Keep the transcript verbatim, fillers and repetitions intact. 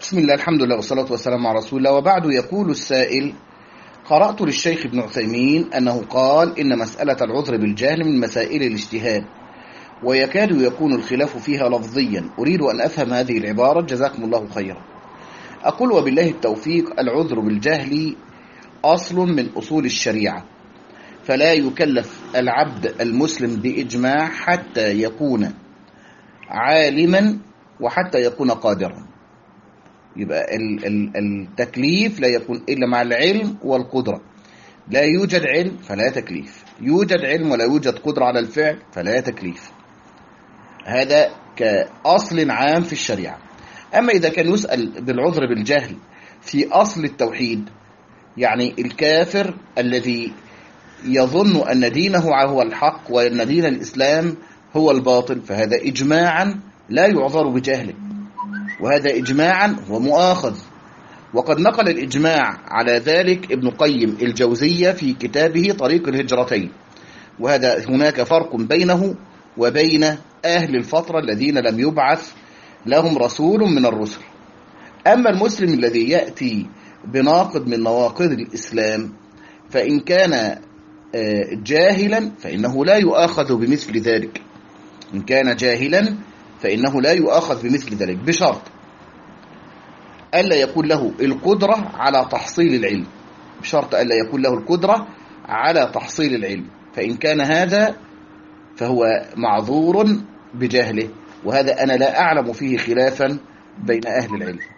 بسم الله، الحمد لله والصلاة والسلام على رسول الله، وبعد. يقول السائل: قرأت للشيخ ابن عثيمين أنه قال إن مسألة العذر بالجهل من مسائل الاجتهاد، ويكاد يكون الخلاف فيها لفظيا. أريد أن أفهم هذه العبارة، جزاكم الله خيرا. أقول وبالله التوفيق: العذر بالجهل أصل من أصول الشريعة، فلا يكلف العبد المسلم بإجماع حتى يكون عالما وحتى يكون قادرا. يبقى التكليف لا يكون إلا مع العلم والقدرة. لا يوجد علم فلا تكليف، يوجد علم ولا يوجد قدرة على الفعل فلا تكليف. هذا كأصل عام في الشريعة. أما إذا كان يسأل بالعذر بالجهل في أصل التوحيد، يعني الكافر الذي يظن أن دينه هو الحق وأن دين الإسلام هو الباطل، فهذا إجماعا لا يعذر بجهله، وهذا إجماعا هو مؤاخذ. وقد نقل الإجماع على ذلك ابن قيم الجوزية في كتابه طريق الهجرتين. وهذا هناك فرق بينه وبين أهل الفترة الذين لم يبعث لهم رسول من الرسل. أما المسلم الذي يأتي بناقض من نواقض الإسلام، فإن كان جاهلا فإنه لا يؤاخذ بمثل ذلك. إن كان جاهلا فإنه لا يؤاخذ بمثل ذلك، بشرط ألا يكون له القدرة على تحصيل العلم، بشرط ألا يكون له القدرة على تحصيل العلم. فإن كان هذا فهو معذور بجهله، وهذا أنا لا أعلم فيه خلافا بين أهل العلم.